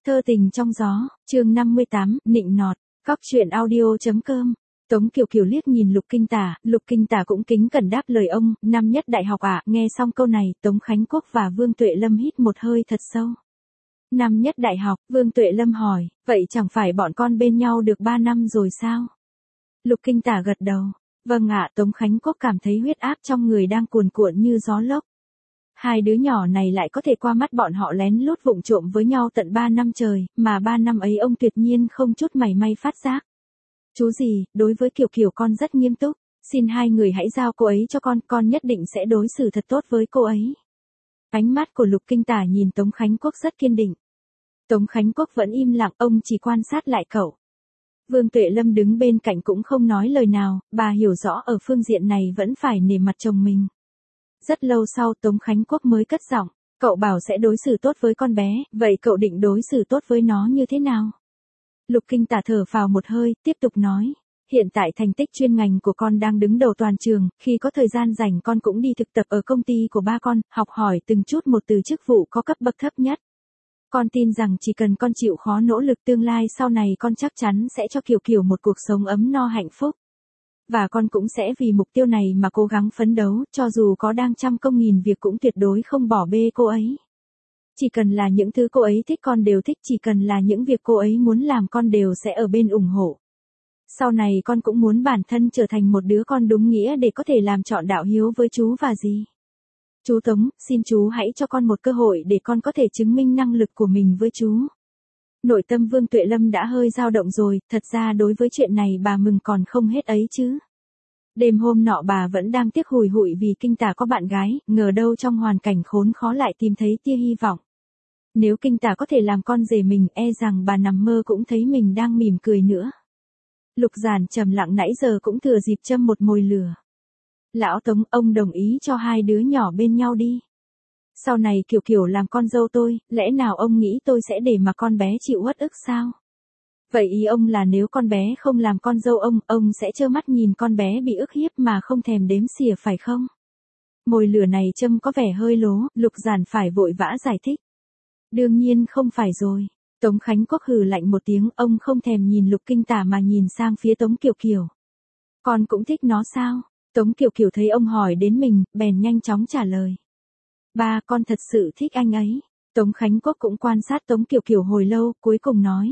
Thơ tình trong gió, chương 58, nịnh nọt, Cóc truyện audio.com. Tống Kiều Kiều liếc nhìn Lục Kinh Tả cũng kính cẩn đáp lời ông, năm nhất đại học ạ. Nghe xong câu này, Tống Khánh Quốc và Vương Tuệ Lâm hít một hơi thật sâu. Năm nhất đại học, Vương Tuệ Lâm hỏi, vậy chẳng phải bọn con bên nhau được 3 năm rồi sao? Lục Kinh Tả gật đầu, vâng ạ. Tống Khánh Quốc cảm thấy huyết áp trong người đang cuồn cuộn như gió lốc. Hai đứa nhỏ này lại có thể qua mắt bọn họ lén lút vụng trộm với nhau tận 3 năm trời, mà 3 năm ấy ông tuyệt nhiên không chút mảy may phát giác. Chú gì, đối với Kiều Kiều con rất nghiêm túc, xin hai người hãy giao cô ấy cho con nhất định sẽ đối xử thật tốt với cô ấy. Ánh mắt của Lục Kinh Tả nhìn Tống Khánh Quốc rất kiên định. Tống Khánh Quốc vẫn im lặng, ông chỉ quan sát lại cậu. Vương Tuệ Lâm đứng bên cạnh cũng không nói lời nào, bà hiểu rõ ở phương diện này vẫn phải nể mặt chồng mình. Rất lâu sau Tống Khánh Quốc mới cất giọng, cậu bảo sẽ đối xử tốt với con bé, vậy cậu định đối xử tốt với nó như thế nào? Lục Kinh Tả thở phào một hơi, tiếp tục nói, hiện tại thành tích chuyên ngành của con đang đứng đầu toàn trường, khi có thời gian rảnh con cũng đi thực tập ở công ty của ba con, học hỏi từng chút một từ chức vụ có cấp bậc thấp nhất. Con tin rằng chỉ cần con chịu khó nỗ lực tương lai sau này con chắc chắn sẽ cho Kiều Kiều một cuộc sống ấm no hạnh phúc. Và con cũng sẽ vì mục tiêu này mà cố gắng phấn đấu, cho dù có đang trăm công nghìn việc cũng tuyệt đối không bỏ bê cô ấy. Chỉ cần là những thứ cô ấy thích con đều thích, chỉ cần là những việc cô ấy muốn làm con đều sẽ ở bên ủng hộ. Sau này con cũng muốn bản thân trở thành một đứa con đúng nghĩa để có thể làm trọn đạo hiếu với chú và dì. Chú Tống, xin chú hãy cho con một cơ hội để con có thể chứng minh năng lực của mình với chú. Nội tâm Vương Tuệ Lâm đã hơi dao động rồi, thật ra đối với chuyện này bà mừng còn không hết ấy chứ. Đêm hôm nọ bà vẫn đang tiếc hùi hụi vì Kinh Tả có bạn gái, ngờ đâu trong hoàn cảnh khốn khó lại tìm thấy tia hy vọng. Nếu Kinh Tả có thể làm con rể mình, e rằng bà nằm mơ cũng thấy mình đang mỉm cười nữa. Lục Giản trầm lặng nãy giờ cũng thừa dịp châm một mồi lửa. Lão Tống, ông đồng ý cho hai đứa nhỏ bên nhau đi. Sau này Kiều Kiều làm con dâu tôi, lẽ nào ông nghĩ tôi sẽ để mà con bé chịu uất ức sao? Vậy ý ông là nếu con bé không làm con dâu ông sẽ trơ mắt nhìn con bé bị ức hiếp mà không thèm đếm xỉa phải không? Mồi lửa này châm có vẻ hơi lố, Lục Giản phải vội vã giải thích. Đương nhiên không phải rồi. Tống Khánh Quốc hừ lạnh một tiếng, ông không thèm nhìn Lục Kinh Tả mà nhìn sang phía Tống Kiều Kiều. Con cũng thích nó sao? Tống Kiều Kiều thấy ông hỏi đến mình, bèn nhanh chóng trả lời. Ba, con thật sự thích anh ấy. Tống Khánh Quốc cũng quan sát Tống Kiều Kiều hồi lâu, cuối cùng nói.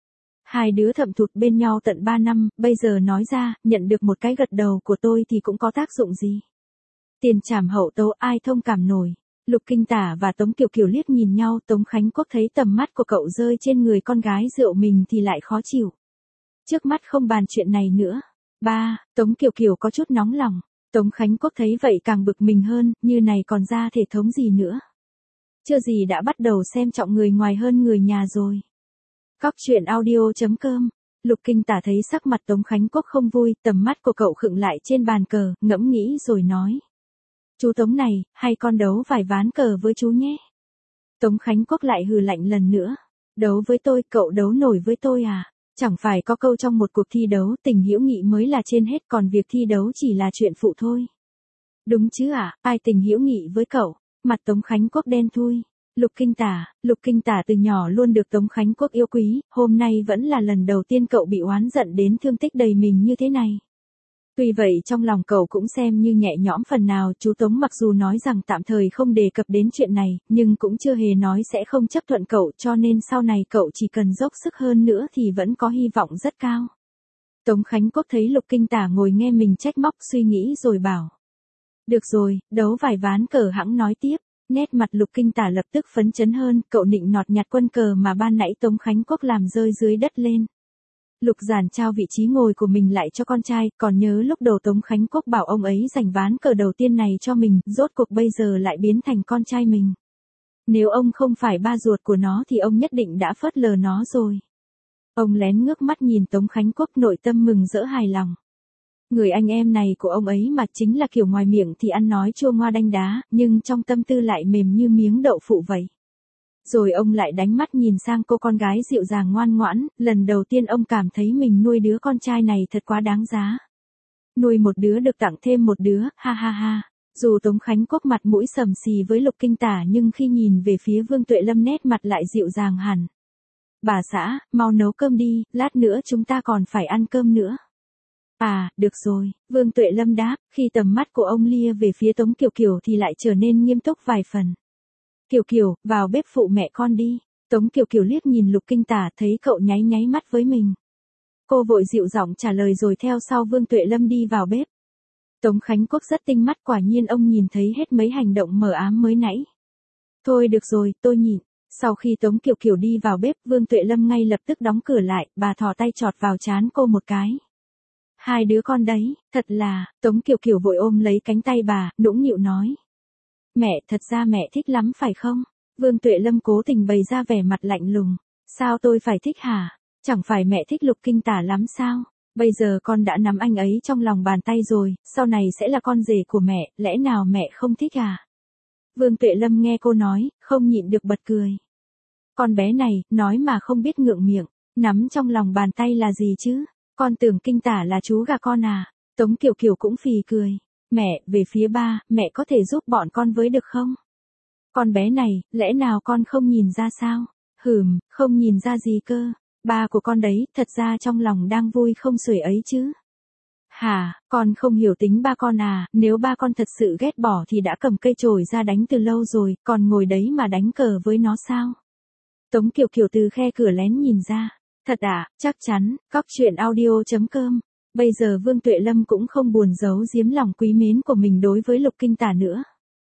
Hai đứa thậm thụt bên nhau tận 3 năm, bây giờ nói ra, nhận được một cái gật đầu của tôi thì cũng có tác dụng gì. Tiền trảm hậu tấu ai thông cảm nổi. Lục Kinh Tả và Tống Kiều Kiều liếc nhìn nhau, Tống Khánh Quốc thấy tầm mắt của cậu rơi trên người con gái rượu mình thì lại khó chịu. Trước mắt không bàn chuyện này nữa. Ba, Tống Kiều Kiều có chút nóng lòng. Tống Khánh Quốc thấy vậy càng bực mình hơn, như này còn ra thể thống gì nữa. Chưa gì đã bắt đầu xem trọng người ngoài hơn người nhà rồi. Cóc truyện audio.com. Lục Kinh Tả thấy sắc mặt Tống Khánh Quốc không vui, tầm mắt của cậu khựng lại trên bàn cờ, ngẫm nghĩ rồi nói. Chú Tống này, hay con đấu vài ván cờ với chú nhé. Tống Khánh Quốc lại hừ lạnh lần nữa. Đấu với tôi, cậu đấu nổi với tôi à? Chẳng phải có câu trong một cuộc thi đấu, tình hữu nghị mới là trên hết, còn việc thi đấu chỉ là chuyện phụ thôi. Đúng chứ ạ, ai tình hữu nghị với cậu? Mặt Tống Khánh Quốc đen thui. Lục Kinh Tả từ nhỏ luôn được Tống Khánh Quốc yêu quý, hôm nay vẫn là lần đầu tiên cậu bị oán giận đến thương tích đầy mình như thế này. Tuy vậy trong lòng cậu cũng xem như nhẹ nhõm phần nào, chú Tống mặc dù nói rằng tạm thời không đề cập đến chuyện này, nhưng cũng chưa hề nói sẽ không chấp thuận cậu, cho nên sau này cậu chỉ cần dốc sức hơn nữa thì vẫn có hy vọng rất cao. Tống Khánh Quốc thấy Lục Kinh Tả ngồi nghe mình trách móc suy nghĩ rồi bảo. Được rồi, đấu vài ván cờ hẵng nói tiếp. Nét mặt Lục Kinh Tả lập tức phấn chấn hơn, cậu nịnh nọt nhặt quân cờ mà ban nãy Tống Khánh Quốc làm rơi dưới đất lên. Lục Giản trao vị trí ngồi của mình lại cho con trai, còn nhớ lúc đầu Tống Khánh Quốc bảo ông ấy giành ván cờ đầu tiên này cho mình, rốt cuộc bây giờ lại biến thành con trai mình. Nếu ông không phải ba ruột của nó thì ông nhất định đã phớt lờ nó rồi. Ông lén ngước mắt nhìn Tống Khánh Quốc, nội tâm mừng rỡ hài lòng. Người anh em này của ông ấy mà chính là kiểu ngoài miệng thì ăn nói chua ngoa đanh đá, nhưng trong tâm tư lại mềm như miếng đậu phụ vậy. Rồi ông lại đánh mắt nhìn sang cô con gái dịu dàng ngoan ngoãn, lần đầu tiên ông cảm thấy mình nuôi đứa con trai này thật quá đáng giá. Nuôi một đứa được tặng thêm một đứa, ha ha ha. Dù Tống Khánh Quốc mặt mũi sầm xì với Lục Kinh Tả nhưng khi nhìn về phía Vương Tuệ Lâm nét mặt lại dịu dàng hẳn. bà xã, mau nấu cơm đi, lát nữa chúng ta còn phải ăn cơm nữa. À, được rồi, Vương Tuệ Lâm đáp, khi tầm mắt của ông lia về phía Tống Kiều Kiều thì lại trở nên nghiêm túc vài phần. Kiều Kiều, vào bếp phụ mẹ con đi. Tống Kiều Kiều liếc nhìn Lục Kinh Tả thấy cậu nháy nháy mắt với mình. Cô vội dịu giọng trả lời rồi theo sau Vương Tuệ Lâm đi vào bếp. Tống Khánh Quốc rất tinh mắt, quả nhiên ông nhìn thấy hết mấy hành động mờ ám mới nãy. Thôi được rồi, tôi nhịn. Sau khi Tống Kiều Kiều đi vào bếp, Vương Tuệ Lâm ngay lập tức đóng cửa lại, bà thò tay chọt vào trán cô một cái. Hai đứa con đấy, thật là, Tống Kiều Kiều vội ôm lấy cánh tay bà, nũng nịu nói. Mẹ, thật ra mẹ thích lắm phải không? Vương Tuệ Lâm cố tình bày ra vẻ mặt lạnh lùng. Sao tôi phải thích hả? Chẳng phải mẹ thích Lục Kinh Tả lắm sao? Bây giờ con đã nắm anh ấy trong lòng bàn tay rồi, sau này sẽ là con rể của mẹ, lẽ nào mẹ không thích à? Vương Tuệ Lâm nghe cô nói, không nhịn được bật cười. Con bé này, nói mà không biết ngượng miệng, nắm trong lòng bàn tay là gì chứ? Con tưởng Kinh Tả là chú gà con à? Tống Kiều Kiều cũng phì cười. Mẹ, về phía ba, mẹ có thể giúp bọn con với được không? Con bé này, lẽ nào con không nhìn ra sao? Không nhìn ra gì cơ. Ba của con đấy, thật ra trong lòng đang vui không xuể ấy chứ. Hả, con không hiểu tính ba con à, nếu ba con thật sự ghét bỏ thì đã cầm cây chổi ra đánh từ lâu rồi, còn ngồi đấy mà đánh cờ với nó sao? Tống Kiều Kiều từ khe cửa lén nhìn ra. Thật à, chắc chắn, cóc truyện audio.com. Bây giờ Vương Tuệ Lâm cũng không buồn giấu giếm lòng quý mến của mình đối với Lục Kinh Tả nữa.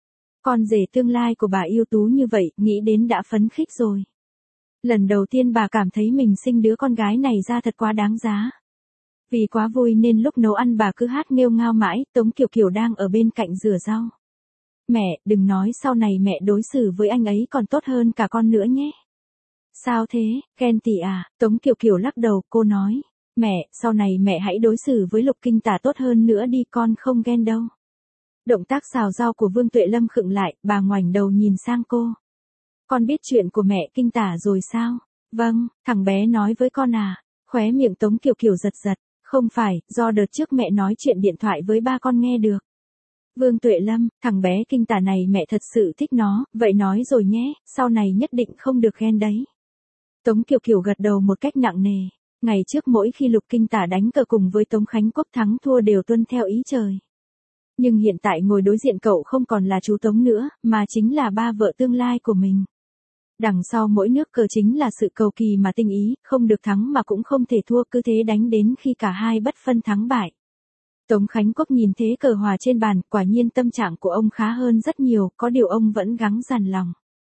Con rể tương lai của bà ưu tú như vậy, nghĩ đến đã phấn khích rồi. Lần đầu tiên bà cảm thấy mình sinh đứa con gái này ra thật quá đáng giá. Vì quá vui nên lúc nấu ăn bà cứ hát nghêu ngao mãi, Tống Kiều Kiều đang ở bên cạnh rửa rau. Mẹ, đừng nói sau này mẹ đối xử với anh ấy còn tốt hơn cả con nữa nhé. Sao thế, ghen tị à? Tống Kiều Kiều lắc đầu, cô nói. Mẹ, sau này mẹ hãy đối xử với Lục Kinh Tả tốt hơn nữa đi, con không ghen đâu. Động tác xào rau của Vương Tuệ Lâm khựng lại, bà ngoảnh đầu nhìn sang cô. Con biết chuyện của mẹ Kinh Tả rồi sao? Vâng, thằng bé nói với con à? Khóe miệng Tống Kiều Kiều giật giật. Không phải, do đợt trước mẹ nói chuyện điện thoại với ba con nghe được. Vương Tuệ Lâm, thằng bé Kinh Tả này mẹ thật sự thích nó, vậy nói rồi nhé, sau này nhất định không được ghen đấy. Tống Kiều Kiều gật đầu một cách nặng nề. Ngày trước mỗi khi Lục Kinh Tả đánh cờ cùng với Tống Khánh Quốc thắng thua đều tuân theo ý trời. Nhưng hiện tại ngồi đối diện cậu không còn là chú Tống nữa, mà chính là ba vợ tương lai của mình. Đằng sau mỗi nước cờ chính là sự cầu kỳ mà tinh ý, không được thắng mà cũng không thể thua, cứ thế đánh đến khi cả hai bất phân thắng bại. Tống Khánh Quốc nhìn thế cờ hòa trên bàn, quả nhiên tâm trạng của ông khá hơn rất nhiều, có điều ông vẫn gắng dằn lòng.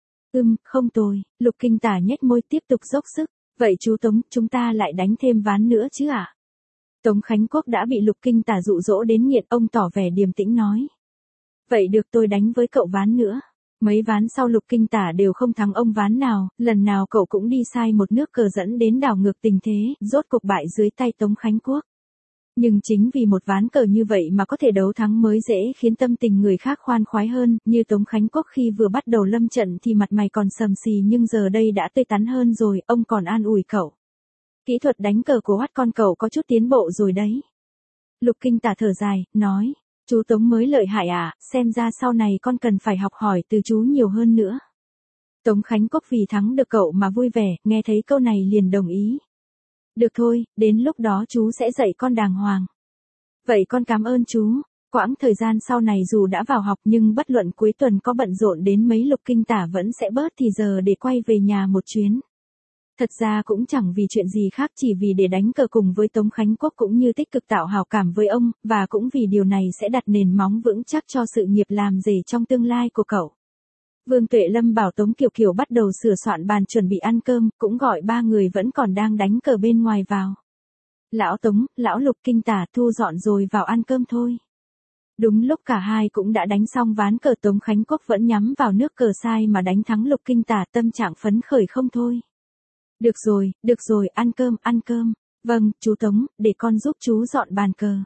Không tồi, Lục Kinh Tả nhếch môi tiếp tục dốc sức. Vậy chú Tống, chúng ta lại đánh thêm ván nữa chứ ạ? Tống Khánh Quốc đã bị Lục Kinh Tả dụ dỗ đến nghiện, ông tỏ vẻ điềm tĩnh nói. Vậy được, tôi đánh với cậu ván nữa. Mấy ván sau Lục Kinh Tả đều không thắng ông ván nào, lần nào cậu cũng đi sai một nước cờ dẫn đến đảo ngược tình thế, rốt cuộc bại dưới tay Tống Khánh Quốc. Nhưng chính vì một ván cờ như vậy mà có thể đấu thắng mới dễ khiến tâm tình người khác khoan khoái hơn, như Tống Khánh Quốc khi vừa bắt đầu lâm trận thì mặt mày còn sầm xì nhưng giờ đây đã tươi tắn hơn rồi, ông còn an ủi cậu. Kỹ thuật đánh cờ của hoắt con cậu có chút tiến bộ rồi đấy. Lục Kinh Tả thở dài, nói, chú Tống mới lợi hại à, xem ra sau này con cần phải học hỏi từ chú nhiều hơn nữa. Tống Khánh Quốc vì thắng được cậu mà vui vẻ, nghe thấy câu này liền đồng ý. Được thôi, đến lúc đó chú sẽ dạy con đàng hoàng. Vậy con cảm ơn chú. Quãng thời gian sau này dù đã vào học nhưng bất luận cuối tuần có bận rộn đến mấy Lục Kinh Tả vẫn sẽ bớt thì giờ để quay về nhà một chuyến. Thật ra cũng chẳng vì chuyện gì khác, chỉ vì để đánh cờ cùng với Tống Khánh Quốc cũng như tích cực tạo hảo cảm với ông, và cũng vì điều này sẽ đặt nền móng vững chắc cho sự nghiệp làm rể trong tương lai của cậu. Vương Tuệ Lâm bảo Tống Kiều Kiều bắt đầu sửa soạn bàn chuẩn bị ăn cơm, cũng gọi ba người vẫn còn đang đánh cờ bên ngoài vào. Lão Tống, lão Lục Kinh Tả, thu dọn rồi vào ăn cơm thôi. Đúng lúc cả hai cũng đã đánh xong ván cờ, Tống Khánh Quốc vẫn nhắm vào nước cờ sai mà đánh thắng Lục Kinh Tả, tâm trạng phấn khởi không thôi. Được rồi, ăn cơm. Vâng, chú Tống, để con giúp chú dọn bàn cờ.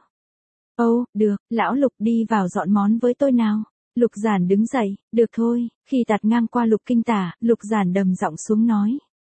Ồ, được, lão Lục đi vào dọn món với tôi nào. Lục Giản đứng dậy, được thôi, khi tạt ngang qua Lục Kinh Tả, Lục Giản đầm giọng xuống nói.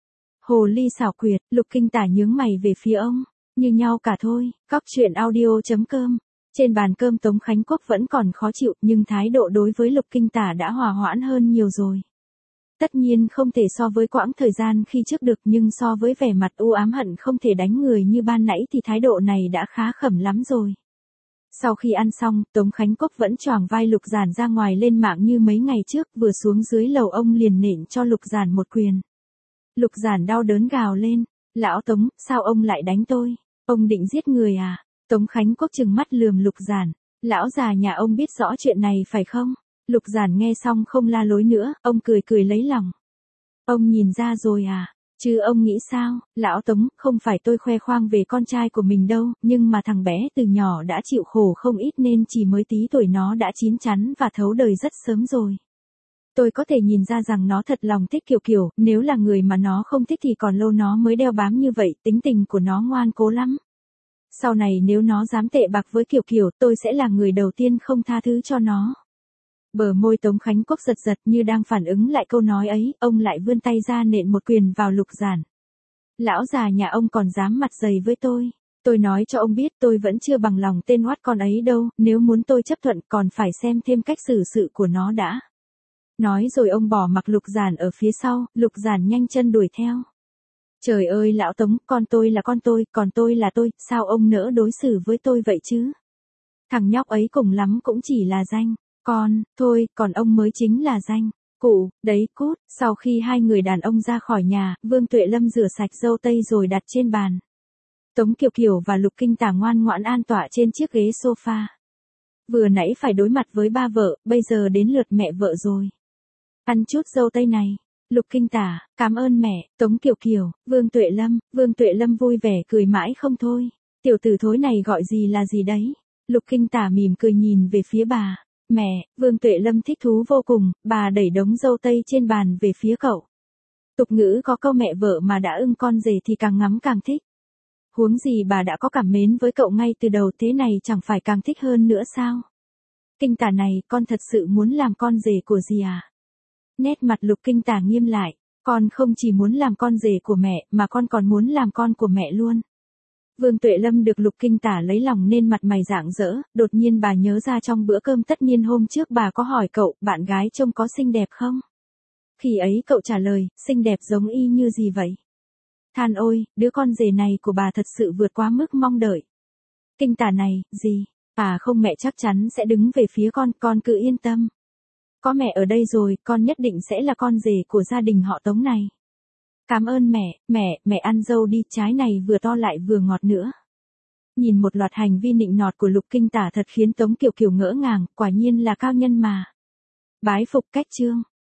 Hồ ly xảo quyệt, Lục Kinh Tả nhướng mày về phía ông, như nhau cả thôi, cóc truyện audio.com. Trên bàn cơm Tống Khánh Quốc vẫn còn khó chịu nhưng thái độ đối với Lục Kinh Tả đã hòa hoãn hơn nhiều rồi. Tất nhiên không thể so với quãng thời gian khi trước được, nhưng so với vẻ mặt u ám hận không thể đánh người như ban nãy thì thái độ này đã khá khẩm lắm rồi. Sau khi ăn xong, Tống Khánh Quốc vẫn choàng vai Lục Giản ra ngoài lên mạng như mấy ngày trước, vừa xuống dưới lầu ông liền nện cho Lục Giản một quyền. Lục Giản đau đớn gào lên, lão Tống, sao ông lại đánh tôi? Ông định giết người à? Tống Khánh Quốc trừng mắt lườm Lục Giản, lão già nhà ông biết rõ chuyện này phải không? Lục Giản nghe xong không la lối nữa, ông cười cười lấy lòng. Ông nhìn ra rồi à? Chứ ông nghĩ sao, lão Tống, không phải tôi khoe khoang về con trai của mình đâu, nhưng mà thằng bé từ nhỏ đã chịu khổ không ít nên chỉ mới tí tuổi nó đã chín chắn và thấu đời rất sớm rồi. Tôi có thể nhìn ra rằng nó thật lòng thích Kiều Kiều, nếu là người mà nó không thích thì còn lâu nó mới đeo bám như vậy, tính tình của nó ngoan cố lắm. Sau này nếu nó dám tệ bạc với Kiều Kiều, tôi sẽ là người đầu tiên không tha thứ cho nó. Bờ môi Tống Khánh Quốc giật giật như đang phản ứng lại câu nói ấy, ông lại vươn tay ra nện một quyền vào Lục Giản. Lão già nhà ông còn dám mặt dày với tôi. Tôi nói cho ông biết tôi vẫn chưa bằng lòng tên oát con ấy đâu, nếu muốn tôi chấp thuận còn phải xem thêm cách xử sự của nó đã. Nói rồi ông bỏ mặc Lục Giản ở phía sau, Lục Giản nhanh chân đuổi theo. Trời ơi lão Tống, con tôi là con tôi, còn tôi là tôi, sao ông nỡ đối xử với tôi vậy chứ? Thằng nhóc ấy cùng lắm cũng chỉ là danh. Thôi, còn ông mới chính là danh. Cụ, đấy cút. Sau khi hai người đàn ông ra khỏi nhà, Vương Tuệ Lâm rửa sạch dâu tây rồi đặt trên bàn. Tống Kiều Kiều và Lục Kinh Tả ngoan ngoãn an tọa trên chiếc ghế sofa. Vừa nãy phải đối mặt với ba vợ, bây giờ đến lượt mẹ vợ rồi. Ăn chút dâu tây này. Lục Kinh Tả, cảm ơn mẹ. Tống Kiều Kiều, Vương Tuệ Lâm vui vẻ cười mãi không thôi. Tiểu tử thối này gọi gì là gì đấy? Lục Kinh Tả mỉm cười nhìn về phía bà. Mẹ, Vương Tuệ Lâm thích thú vô cùng, bà đẩy đống dâu tây trên bàn về phía cậu. Tục ngữ có câu mẹ vợ mà đã ưng con rể thì càng ngắm càng thích. Huống gì bà đã có cảm mến với cậu ngay từ đầu, thế này chẳng phải càng thích hơn nữa sao? Kinh Tả này, con thật sự muốn làm con rể của dì à? Nét mặt Lục Kinh Tả nghiêm lại, con không chỉ muốn làm con rể của mẹ mà con còn muốn làm con của mẹ luôn. Vương Tuệ Lâm được Lục Kinh Tả lấy lòng nên mặt mày rạng rỡ, đột nhiên bà nhớ ra trong bữa cơm tất niên hôm trước bà có hỏi cậu, bạn gái trông có xinh đẹp không? Khi ấy cậu trả lời, xinh đẹp giống y như gì vậy? Than ôi, đứa con rể này của bà thật sự vượt quá mức mong đợi. Kinh Tả này, gì? À không, mẹ chắc chắn sẽ đứng về phía con cứ yên tâm. Có mẹ ở đây rồi, con nhất định sẽ là con rể của gia đình họ Tống này. Cảm ơn mẹ ăn dâu đi, trái này vừa to lại vừa ngọt nữa. Nhìn một loạt hành vi nịnh nọt của Lục Kinh Tả thật khiến Tống Kiều Kiều ngỡ ngàng, quả nhiên là cao nhân mà. Bái phục cách chương.